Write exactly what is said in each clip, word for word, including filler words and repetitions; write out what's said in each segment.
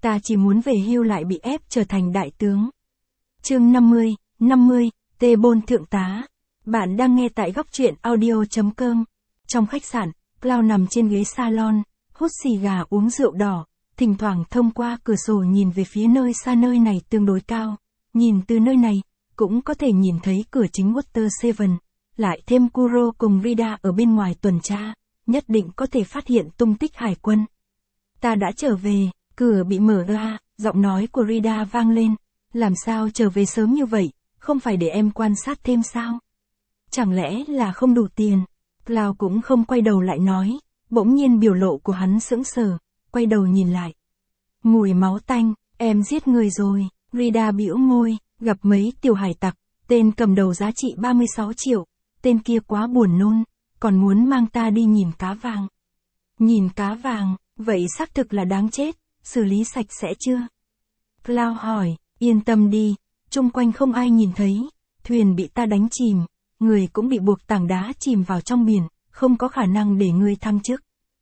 Ta chỉ muốn về hưu lại bị ép trở thành đại tướng. Chương năm mươi, năm mươi, T-Bone thượng tá. Bạn đang nghe tại góc truyện audio chấm com. Trong khách sạn, Cloud nằm trên ghế salon, hút xì gà uống rượu đỏ, thỉnh thoảng thông qua cửa sổ nhìn về phía nơi xa. Nơi này tương đối cao, nhìn từ nơi này, cũng có thể nhìn thấy cửa chính Water Seven, lại thêm Kuro cùng Rida ở bên ngoài tuần tra, nhất định có thể phát hiện tung tích hải quân. Ta đã trở về, cửa bị mở ra, giọng nói của Rida vang lên, làm sao trở về sớm như vậy, không phải để em quan sát thêm sao? Chẳng lẽ là không đủ tiền? Cloud cũng không quay đầu lại nói, bỗng nhiên biểu lộ của hắn sững sờ, quay đầu nhìn lại. Mùi máu tanh, em giết người rồi. Rida bĩu môi, gặp mấy tiểu hải tặc, tên cầm đầu giá trị ba mươi sáu triệu, tên kia quá buồn nôn, còn muốn mang ta đi nhìn cá vàng. Nhìn cá vàng, vậy xác thực là đáng chết, xử lý sạch sẽ chưa? Cloud hỏi, yên tâm đi, chung quanh không ai nhìn thấy, thuyền bị ta đánh chìm, người cũng bị buộc tảng đá chìm vào trong biển, không có khả năng để ngươi thăng chức.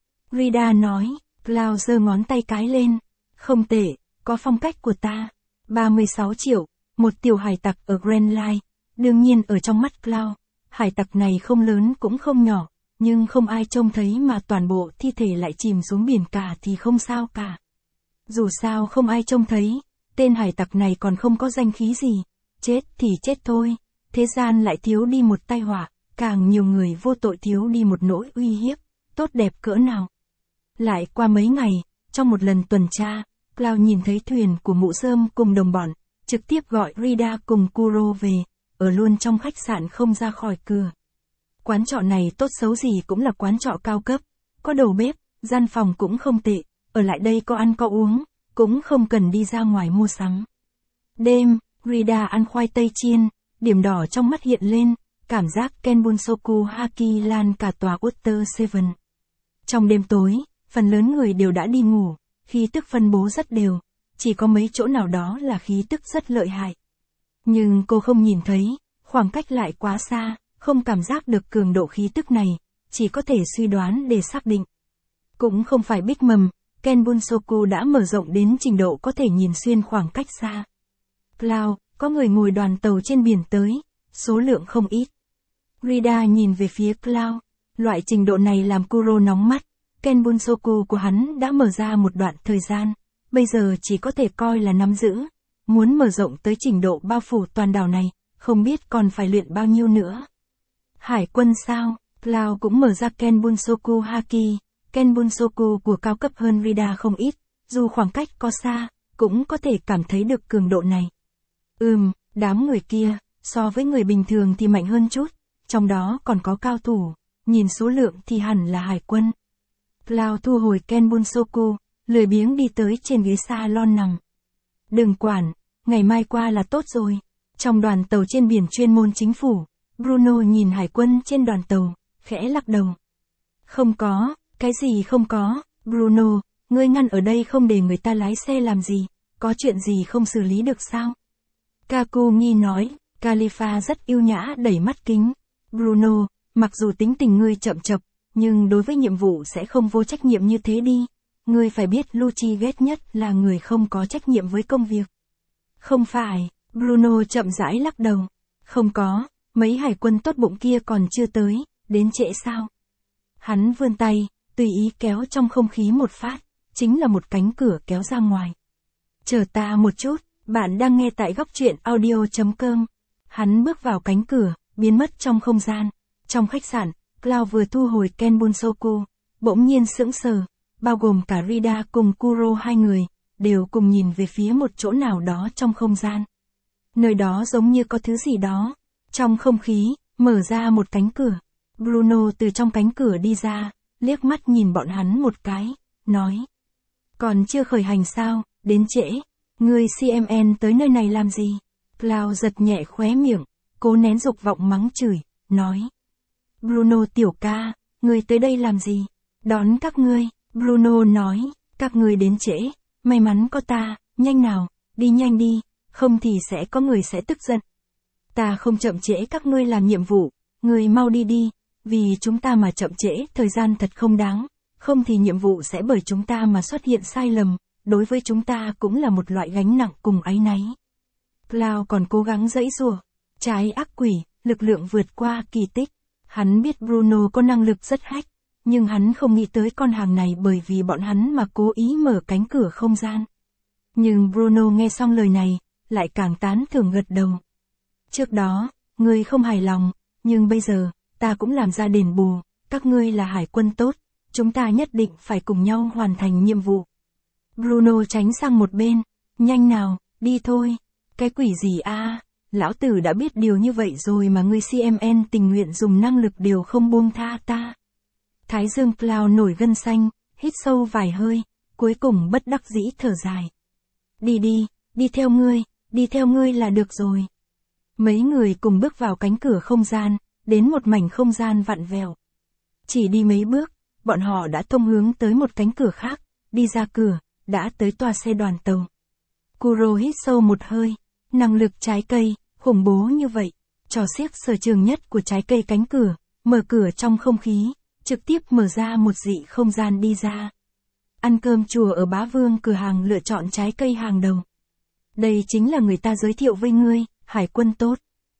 Rida nói, Cloud giơ ngón tay cái lên, không tệ, có phong cách của ta. ba mươi sáu triệu, một tiểu hải tặc ở Grand Line, đương nhiên ở trong mắt Cloud, hải tặc này không lớn cũng không nhỏ, nhưng không ai trông thấy mà toàn bộ thi thể lại chìm xuống biển cả thì không sao cả. Dù sao không ai trông thấy, tên hải tặc này còn không có danh khí gì, chết thì chết thôi, thế gian lại thiếu đi một tai họa, càng nhiều người vô tội thiếu đi một nỗi uy hiếp, tốt đẹp cỡ nào. Lại qua mấy ngày, trong một lần tuần tra, Cloud nhìn thấy thuyền của mụ rơm cùng đồng bọn, trực tiếp gọi Rida cùng Kuro về, ở luôn trong khách sạn không ra khỏi cửa. Quán trọ này tốt xấu gì cũng là quán trọ cao cấp, có đầu bếp, gian phòng cũng không tệ, ở lại đây có ăn có uống, cũng không cần đi ra ngoài mua sắm. Đêm, Rida ăn khoai tây chiên, điểm đỏ trong mắt hiện lên, cảm giác Kenbunsoku Haki lan cả tòa Water Seven. Trong đêm tối, phần lớn người đều đã đi ngủ, khí tức phân bố rất đều, chỉ có mấy chỗ nào đó là khí tức rất lợi hại. Nhưng cô không nhìn thấy, khoảng cách lại quá xa, không cảm giác được cường độ khí tức này, chỉ có thể suy đoán để xác định. Cũng không phải Big Mom, Kenbunsoku đã mở rộng đến trình độ có thể nhìn xuyên khoảng cách xa. Cloud, có người ngồi đoàn tàu trên biển tới, số lượng không ít. Rida nhìn về phía Cloud, loại trình độ này làm Kuro nóng mắt, Kenbunsoku của hắn đã mở ra một đoạn thời gian, bây giờ chỉ có thể coi là nắm giữ, muốn mở rộng tới trình độ bao phủ toàn đảo này, không biết còn phải luyện bao nhiêu nữa. Hải quân sao? Cloud cũng mở ra Kenbunsoku Haki, Kenbunsoku của cao cấp hơn Rida không ít, dù khoảng cách có xa, cũng có thể cảm thấy được cường độ này. Ừm, đám người kia, so với người bình thường thì mạnh hơn chút, trong đó còn có cao thủ, nhìn số lượng thì hẳn là hải quân. Cloud thu hồi Kenbunsoku, lười biếng đi tới trên ghế salon nằm. Đừng quản, ngày mai qua là tốt rồi. Trong đoàn tàu trên biển chuyên môn chính phủ, Bruno nhìn hải quân trên đoàn tàu, khẽ lắc đầu. Không có, cái gì không có, Bruno, ngươi ngăn ở đây không để người ta lái xe làm gì, có chuyện gì không xử lý được sao? Kakumi nói, Khalifa rất yêu nhã đẩy mắt kính. Bruno, mặc dù tính tình ngươi chậm chập, nhưng đối với nhiệm vụ sẽ không vô trách nhiệm như thế đi. Ngươi phải biết Lucci ghét nhất là người không có trách nhiệm với công việc. Không phải, Bruno chậm rãi lắc đầu. Không có, mấy hải quân tốt bụng kia còn chưa tới, đến trễ sao? Hắn vươn tay, tùy ý kéo trong không khí một phát, chính là một cánh cửa kéo ra ngoài. Chờ ta một chút, bạn đang nghe tại góc truyện audio chấm com. Hắn bước vào cánh cửa, biến mất trong không gian. Trong khách sạn, Cloud vừa thu hồi Kenbunsoku, bỗng nhiên sững sờ, bao gồm cả Rida cùng Kuro hai người, đều cùng nhìn về phía một chỗ nào đó trong không gian. Nơi đó giống như có thứ gì đó. Trong không khí, mở ra một cánh cửa. Bruno từ trong cánh cửa đi ra, liếc mắt nhìn bọn hắn một cái, nói. Còn chưa khởi hành sao, đến trễ. Ngươi xê em en tới nơi này làm gì? Cloud giật nhẹ khóe miệng, cố nén dục vọng mắng chửi, nói. Bruno tiểu ca, ngươi tới đây làm gì? Đón các ngươi. Bruno nói, các ngươi đến trễ, may mắn có ta, nhanh nào, đi nhanh đi, không thì sẽ có người sẽ tức giận. Ta không chậm trễ các ngươi làm nhiệm vụ, ngươi mau đi đi, vì chúng ta mà chậm trễ thời gian thật không đáng, không thì nhiệm vụ sẽ bởi chúng ta mà xuất hiện sai lầm, đối với chúng ta cũng là một loại gánh nặng cùng áy náy. Cloud còn cố gắng giãy giụa, trái ác quỷ, lực lượng vượt qua kỳ tích. Hắn biết Bruno có năng lực rất hách, nhưng hắn không nghĩ tới con hàng này bởi vì bọn hắn mà cố ý mở cánh cửa không gian. Nhưng Bruno nghe xong lời này, lại càng tán thưởng gật đầu. Trước đó, ngươi không hài lòng, nhưng bây giờ, ta cũng làm ra đền bù, các ngươi là hải quân tốt, chúng ta nhất định phải cùng nhau hoàn thành nhiệm vụ. Bruno tránh sang một bên, nhanh nào, đi thôi, cái quỷ gì a? Lão tử đã biết điều như vậy rồi mà ngươi xê em en tình nguyện dùng năng lực đều không buông tha ta. Thái dương Cloud nổi gân xanh, hít sâu vài hơi, cuối cùng bất đắc dĩ thở dài. Đi đi, đi theo ngươi, đi theo ngươi là được rồi. Mấy người cùng bước vào cánh cửa không gian, đến một mảnh không gian vặn vẹo. Chỉ đi mấy bước, bọn họ đã thông hướng tới một cánh cửa khác, đi ra cửa, đã tới tòa xe đoàn tàu. Kuro hít sâu một hơi, năng lực trái cây, khủng bố như vậy, trò xiếc sở trường nhất của trái cây cánh cửa, mở cửa trong không khí, trực tiếp mở ra một dị không gian đi ra. Ăn cơm chùa ở Bá Vương cửa hàng lựa chọn trái cây hàng đầu. Đây chính là người ta giới thiệu với ngươi, hải quân tốt.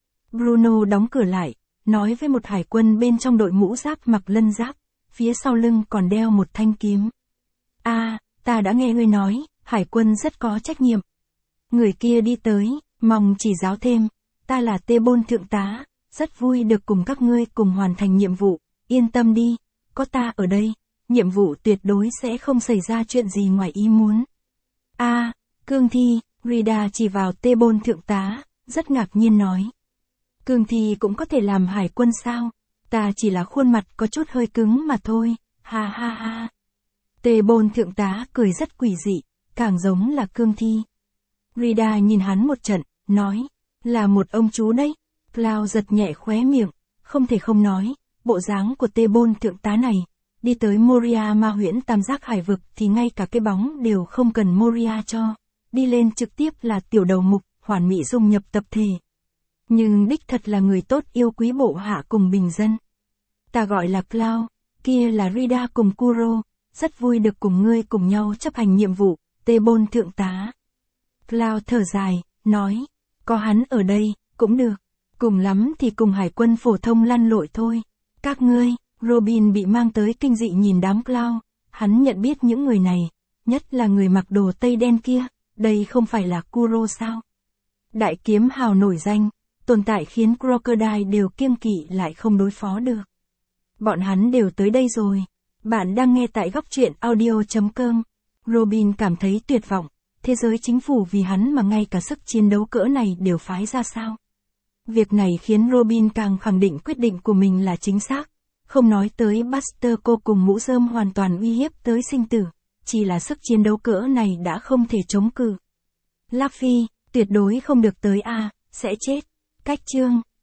Bruno đóng cửa lại, nói với một hải quân bên trong đội mũ giáp mặc lân giáp, phía sau lưng còn đeo một thanh kiếm. A, à, ta đã nghe ngươi nói, hải quân rất có trách nhiệm. Người kia đi tới, mong chỉ giáo thêm, ta là T-Bone thượng tá, rất vui được cùng các ngươi cùng hoàn thành nhiệm vụ, yên tâm đi, có ta ở đây, nhiệm vụ tuyệt đối sẽ không xảy ra chuyện gì ngoài ý muốn. A, à, Cương Thi, Rida chỉ vào T-Bone thượng tá, rất ngạc nhiên nói. Cương Thi cũng có thể làm hải quân sao? Ta chỉ là khuôn mặt có chút hơi cứng mà thôi, ha ha ha. T-Bone thượng tá cười rất quỷ dị, càng giống là Cương Thi. Rida nhìn hắn một trận, nói, là một ông chú đấy. Cloud giật nhẹ khóe miệng, không thể không nói, bộ dáng của T-Bone thượng tá này, đi tới Moria ma huyễn tam giác hải vực thì ngay cả cái bóng đều không cần Moria cho, đi lên trực tiếp là tiểu đầu mục, hoàn mỹ dung nhập tập thể. Nhưng đích thật là người tốt yêu quý bộ hạ cùng bình dân. Ta gọi là Cloud, kia là Rida cùng Kuro, rất vui được cùng ngươi cùng nhau chấp hành nhiệm vụ, T-Bone thượng tá. Cloud thở dài, nói, có hắn ở đây, cũng được, cùng lắm thì cùng hải quân phổ thông lăn lội thôi. Các ngươi, Robin bị mang tới kinh dị nhìn đám Cloud, hắn nhận biết những người này, nhất là người mặc đồ tây đen kia, đây không phải là Kuro sao? Đại kiếm hào nổi danh, tồn tại khiến Crocodile đều kiêng kỵ lại không đối phó được. Bọn hắn đều tới đây rồi. Bạn đang nghe tại góc truyện audio chấm com. Robin cảm thấy tuyệt vọng, thế giới chính phủ vì hắn mà ngay cả sức chiến đấu cỡ này đều phái ra sao? Việc này khiến Robin càng khẳng định quyết định của mình là chính xác. Không nói tới Buster cô cùng mũ rơm hoàn toàn uy hiếp tới sinh tử, chỉ là sức chiến đấu cỡ này đã không thể chống cự. Luffy, tuyệt đối không được tới a, sẽ chết. Cách chương